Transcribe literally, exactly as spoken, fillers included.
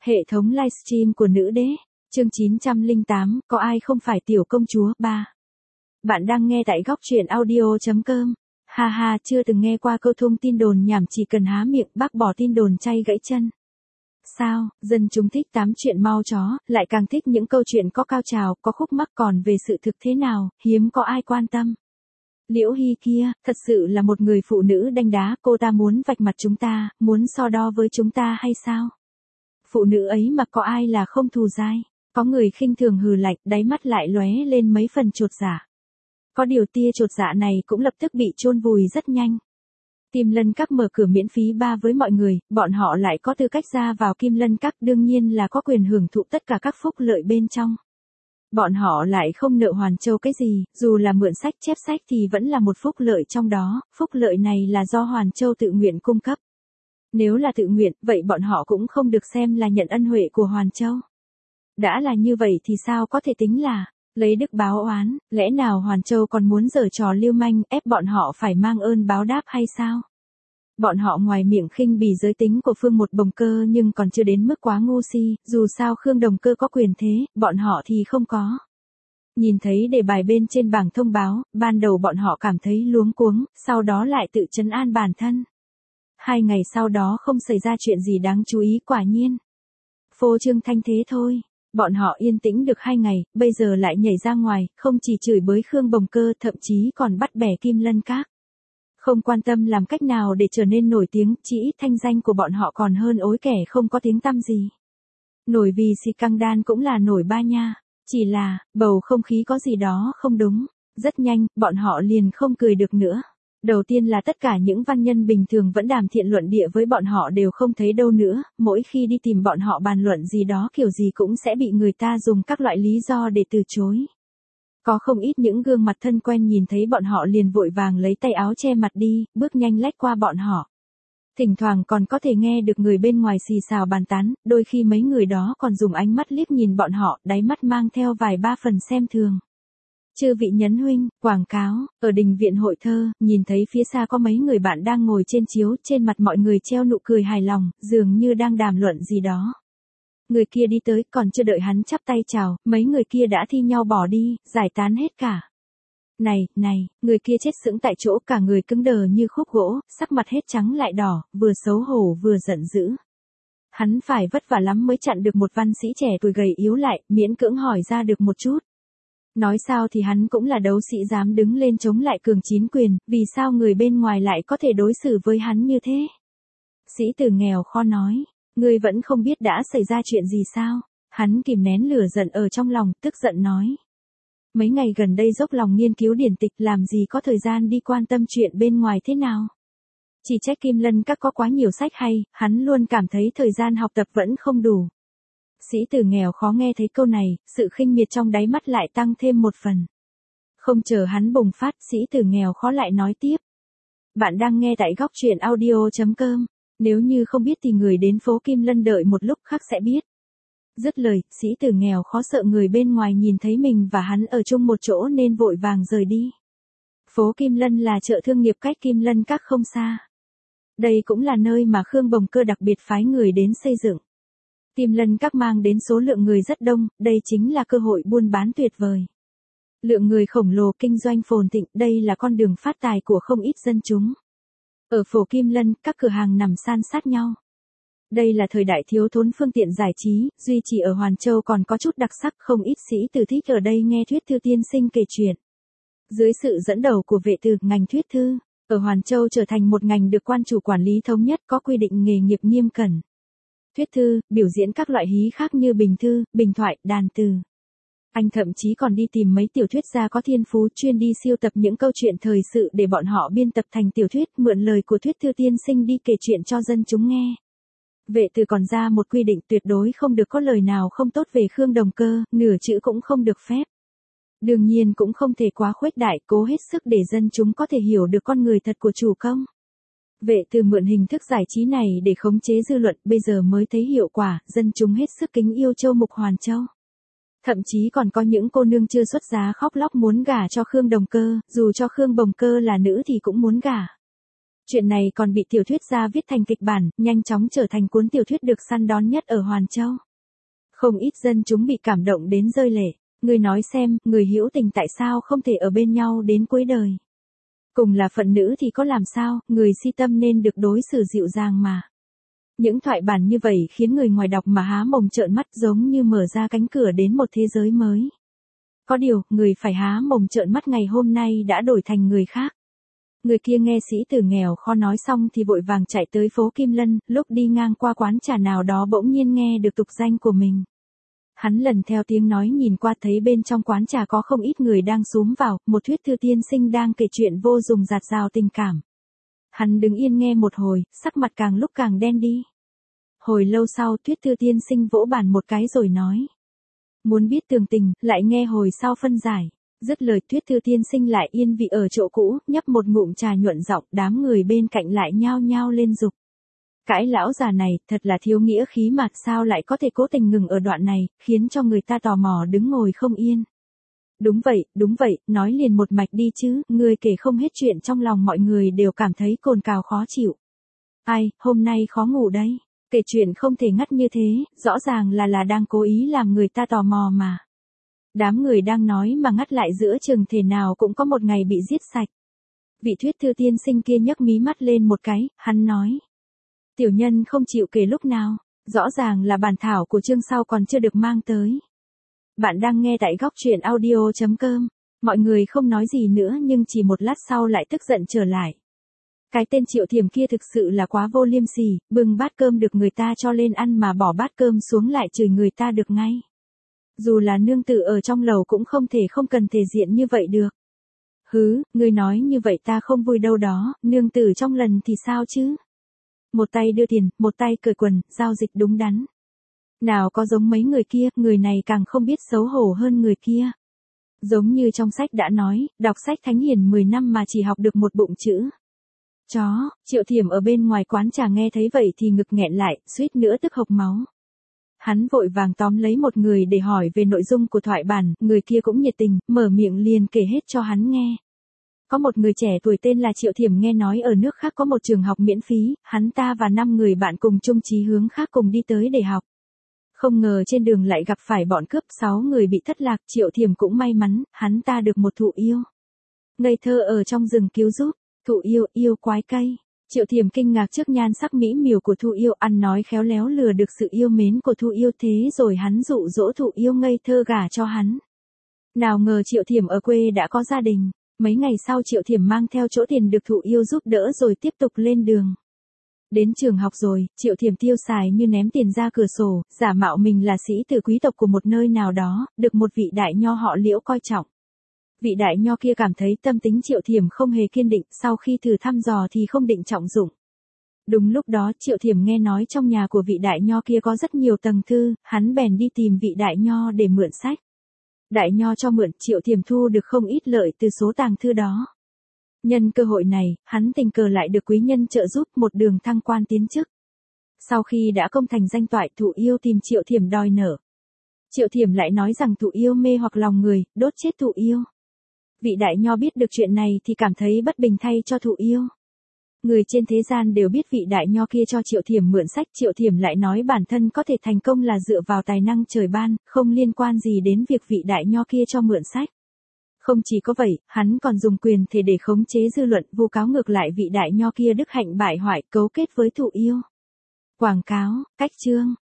Hệ thống livestream của nữ đế, chương chín trăm lẻ tám, có ai không phải tiểu công chúa, ba. Bạn đang nghe tại góc truyện audio.com. Ha ha, chưa từng nghe qua câu thông tin đồn nhảm chỉ cần há miệng bác bỏ tin đồn chay gãy chân. Sao, dân chúng thích tám chuyện mau chó, lại càng thích những câu chuyện có cao trào, có khúc mắc, còn về sự thực thế nào, hiếm có ai quan tâm. Liễu Hy kia, thật sự là một người phụ nữ đanh đá, cô ta muốn vạch mặt chúng ta, muốn so đo với chúng ta hay sao? Phụ nữ ấy mà có ai là không thù dai? Có người khinh thường hừ lạnh, đáy mắt lại lóe lên mấy phần chột dạ. Có điều tia chột dạ này cũng lập tức bị chôn vùi rất nhanh. Kim Lân Các mở cửa miễn phí ba với mọi người, bọn họ lại có tư cách ra vào Kim Lân Các, đương nhiên là có quyền hưởng thụ tất cả các phúc lợi bên trong. Bọn họ lại không nợ Hoàn Châu cái gì, dù là mượn sách chép sách thì vẫn là một phúc lợi trong đó, phúc lợi này là do Hoàn Châu tự nguyện cung cấp. Nếu là tự nguyện, vậy bọn họ cũng không được xem là nhận ân huệ của Hoàn Châu. Đã là như vậy thì sao có thể tính là lấy đức báo oán, lẽ nào Hoàn Châu còn muốn giở trò lưu manh ép bọn họ phải mang ơn báo đáp hay sao? Bọn họ ngoài miệng khinh bỉ giới tính của Phương Một Bồng Cơ nhưng còn chưa đến mức quá ngu si, dù sao Khương Đồng Cơ có quyền thế, bọn họ thì không có. Nhìn thấy đề bài bên trên bảng thông báo, ban đầu bọn họ cảm thấy luống cuống, sau đó lại tự trấn an bản thân. Hai ngày sau đó không xảy ra chuyện gì đáng chú ý, quả nhiên. Phô trương thanh thế thôi. Bọn họ yên tĩnh được hai ngày, bây giờ lại nhảy ra ngoài, không chỉ chửi bới Khương Bồng Cơ, thậm chí còn bắt bẻ Kim Lân Các. Không quan tâm làm cách nào để trở nên nổi tiếng, chỉ ít thanh danh của bọn họ còn hơn ối kẻ không có tiếng tăm gì. Nổi vì si căng đan cũng là nổi ba nha, chỉ là, bầu không khí có gì đó không đúng. Rất nhanh, bọn họ liền không cười được nữa. Đầu tiên là tất cả những văn nhân bình thường vẫn đàm thiện luận địa với bọn họ đều không thấy đâu nữa, mỗi khi đi tìm bọn họ bàn luận gì đó kiểu gì cũng sẽ bị người ta dùng các loại lý do để từ chối. Có không ít những gương mặt thân quen nhìn thấy bọn họ liền vội vàng lấy tay áo che mặt đi, bước nhanh lách qua bọn họ. Thỉnh thoảng còn có thể nghe được người bên ngoài xì xào bàn tán, đôi khi mấy người đó còn dùng ánh mắt liếc nhìn bọn họ, đáy mắt mang theo vài ba phần xem thường. Chư vị nhấn huynh, quảng cáo, ở đình viện hội thơ, nhìn thấy phía xa có mấy người bạn đang ngồi trên chiếu, trên mặt mọi người treo nụ cười hài lòng, dường như đang đàm luận gì đó. Người kia đi tới, còn chưa đợi hắn chắp tay chào, mấy người kia đã thi nhau bỏ đi, giải tán hết cả. Này, này, người kia chết sững tại chỗ, cả người cứng đờ như khúc gỗ, sắc mặt hết trắng lại đỏ, vừa xấu hổ vừa giận dữ. Hắn phải vất vả lắm mới chặn được một văn sĩ trẻ tuổi gầy yếu lại, miễn cưỡng hỏi ra được một chút. Nói sao thì hắn cũng là đấu sĩ dám đứng lên chống lại cường chín quyền, vì sao người bên ngoài lại có thể đối xử với hắn như thế? Sĩ tử nghèo khó nói, ngươi vẫn không biết đã xảy ra chuyện gì sao? Hắn kìm nén lửa giận ở trong lòng, tức giận nói. Mấy ngày gần đây dốc lòng nghiên cứu điển tịch, làm gì có thời gian đi quan tâm chuyện bên ngoài thế nào? Chỉ trách Kim Lân Các có quá nhiều sách hay, hắn luôn cảm thấy thời gian học tập vẫn không đủ. Sĩ tử nghèo khó nghe thấy câu này, sự khinh miệt trong đáy mắt lại tăng thêm một phần. Không chờ hắn bùng phát, sĩ tử nghèo khó lại nói tiếp. Bạn đang nghe tại góc truyện audio.com. Nếu như không biết thì người đến phố Kim Lân đợi một lúc khác sẽ biết. Dứt lời, sĩ tử nghèo khó sợ người bên ngoài nhìn thấy mình và hắn ở chung một chỗ nên vội vàng rời đi. Phố Kim Lân là chợ thương nghiệp cách Kim Lân Các không xa. Đây cũng là nơi mà Khương Bồng Cơ đặc biệt phái người đến xây dựng. Kim Lân Các mang đến số lượng người rất đông, đây chính là cơ hội buôn bán tuyệt vời. Lượng người khổng lồ, kinh doanh phồn thịnh, đây là con đường phát tài của không ít dân chúng. Ở phố Kim Lân, các cửa hàng nằm san sát nhau. Đây là thời đại thiếu thốn phương tiện giải trí, duy chỉ ở Hoàn Châu còn có chút đặc sắc, không ít sĩ tử thích ở đây nghe thuyết thư tiên sinh kể chuyện. Dưới sự dẫn đầu của vệ tử, ngành thuyết thư, ở Hoàn Châu trở thành một ngành được quan chủ quản lý thống nhất, có quy định nghề nghiệp nghiêm cẩn. Thuyết thư, biểu diễn các loại hí khác như bình thư, bình thoại, đàn từ. Anh thậm chí còn đi tìm mấy tiểu thuyết gia có thiên phú chuyên đi siêu tập những câu chuyện thời sự để bọn họ biên tập thành tiểu thuyết, mượn lời của thuyết thư tiên sinh đi kể chuyện cho dân chúng nghe. Vệ tử còn ra một quy định tuyệt đối không được có lời nào không tốt về Khương Đồng Cơ, nửa chữ cũng không được phép. Đương nhiên cũng không thể quá khuếch đại, cố hết sức để dân chúng có thể hiểu được con người thật của chủ công. Vệ tử mượn hình thức giải trí này để khống chế dư luận, bây giờ mới thấy hiệu quả, dân chúng hết sức kính yêu Châu Mục Hoàn Châu. Thậm chí còn có những cô nương chưa xuất giá khóc lóc muốn gả cho Khương Đồng Cơ, dù cho Khương Bồng Cơ là nữ thì cũng muốn gả. Chuyện này còn bị tiểu thuyết gia viết thành kịch bản, nhanh chóng trở thành cuốn tiểu thuyết được săn đón nhất ở Hoàn Châu. Không ít dân chúng bị cảm động đến rơi lệ. Người nói xem, người hữu tình tại sao không thể ở bên nhau đến cuối đời? Cùng là phận nữ thì có làm sao, người si tâm nên được đối xử dịu dàng mà. Những thoại bản như vậy khiến người ngoài đọc mà há mồm trợn mắt, giống như mở ra cánh cửa đến một thế giới mới. Có điều, người phải há mồm trợn mắt ngày hôm nay đã đổi thành người khác. Người kia nghe sĩ tử nghèo kho nói xong thì vội vàng chạy tới phố Kim Lân, lúc đi ngang qua quán trà nào đó bỗng nhiên nghe được tục danh của mình. Hắn lần theo tiếng nói nhìn qua thấy bên trong quán trà có không ít người đang xúm vào, một thuyết thư tiên sinh đang kể chuyện vô dụng dạt dào tình cảm. Hắn đứng yên nghe một hồi, sắc mặt càng lúc càng đen đi. Hồi lâu sau thuyết thư tiên sinh vỗ bàn một cái rồi nói. Muốn biết tường tình, lại nghe hồi sau phân giải. Dứt lời thuyết thư tiên sinh lại yên vị ở chỗ cũ, nhấp một ngụm trà nhuận giọng, đám người bên cạnh lại nhao nhao lên dục. Cãi lão già này, thật là thiếu nghĩa khí mà, sao lại có thể cố tình ngừng ở đoạn này, khiến cho người ta tò mò đứng ngồi không yên. Đúng vậy, đúng vậy, nói liền một mạch đi chứ, người kể không hết chuyện trong lòng mọi người đều cảm thấy cồn cào khó chịu. Ai, hôm nay khó ngủ đấy, kể chuyện không thể ngắt như thế, rõ ràng là là đang cố ý làm người ta tò mò mà. Đám người đang nói mà ngắt lại giữa chừng thể nào cũng có một ngày bị giết sạch. Vị thuyết thư tiên sinh kia nhấc mí mắt lên một cái, hắn nói. Tiểu nhân không chịu kể lúc nào, rõ ràng là bản thảo của chương sau còn chưa được mang tới. Bạn đang nghe tại góc truyện audio chấm com, mọi người không nói gì nữa nhưng chỉ một lát sau lại tức giận trở lại. Cái tên Triệu Thiểm kia thực sự là quá vô liêm sỉ, bưng bát cơm được người ta cho lên ăn mà bỏ bát cơm xuống lại chửi người ta được ngay. Dù là nương tử ở trong lầu cũng không thể không cần thể diện như vậy được. Hứ, ngươi nói như vậy ta không vui đâu đó, nương tử trong lần thì sao chứ? Một tay đưa tiền, một tay cởi quần, giao dịch đúng đắn. Nào có giống mấy người kia, người này càng không biết xấu hổ hơn người kia. Giống như trong sách đã nói, đọc sách thánh hiền mười năm mà chỉ học được một bụng chữ. Chó, Triệu Thiểm ở bên ngoài quán trà nghe thấy vậy thì ngực nghẹn lại, suýt nữa tức hộc máu. Hắn vội vàng tóm lấy một người để hỏi về nội dung của thoại bản, người kia cũng nhiệt tình, mở miệng liền kể hết cho hắn nghe. Có một người trẻ tuổi tên là Triệu Thiểm nghe nói ở nước khác có một trường học miễn phí, hắn ta và năm người bạn cùng chung chí hướng khác cùng đi tới để học. Không ngờ trên đường lại gặp phải bọn cướp, sáu người bị thất lạc, Triệu Thiểm cũng may mắn, hắn ta được một thụ yêu. Ngây thơ ở trong rừng cứu giúp, thụ yêu, yêu quái cây. Triệu Thiểm kinh ngạc trước nhan sắc mỹ miều của thụ yêu, ăn nói khéo léo lừa được sự yêu mến của thụ yêu, thế rồi hắn dụ dỗ thụ yêu ngây thơ gả cho hắn. Nào ngờ Triệu Thiểm ở quê đã có gia đình. Mấy ngày sau Triệu Thiểm mang theo chỗ tiền được thụ yêu giúp đỡ rồi tiếp tục lên đường. Đến trường học rồi, Triệu Thiểm tiêu xài như ném tiền ra cửa sổ, giả mạo mình là sĩ tử quý tộc của một nơi nào đó, được một vị đại nho họ Liễu coi trọng. Vị đại nho kia cảm thấy tâm tính Triệu Thiểm không hề kiên định, sau khi thử thăm dò thì không định trọng dụng. Đúng lúc đó Triệu Thiểm nghe nói trong nhà của vị đại nho kia có rất nhiều tầng thư, hắn bèn đi tìm vị đại nho để mượn sách. Đại nho cho mượn, Triệu Thiểm thu được không ít lợi từ số tàng thư đó. Nhân cơ hội này, hắn tình cờ lại được quý nhân trợ giúp, một đường thăng quan tiến chức. Sau khi đã công thành danh toại, thụ yêu tìm Triệu Thiểm đòi nợ. Triệu Thiểm lại nói rằng thụ yêu mê hoặc lòng người, đốt chết thụ yêu. Vị đại nho biết được chuyện này thì cảm thấy bất bình thay cho thụ yêu. Người trên thế gian đều biết vị đại nho kia cho Triệu Thiểm mượn sách, Triệu Thiểm lại nói bản thân có thể thành công là dựa vào tài năng trời ban, không liên quan gì đến việc vị đại nho kia cho mượn sách. Không chỉ có vậy, hắn còn dùng quyền thể để khống chế dư luận, vu cáo ngược lại vị đại nho kia đức hạnh bại hoại, cấu kết với thụ yêu. Quảng cáo, cách chương,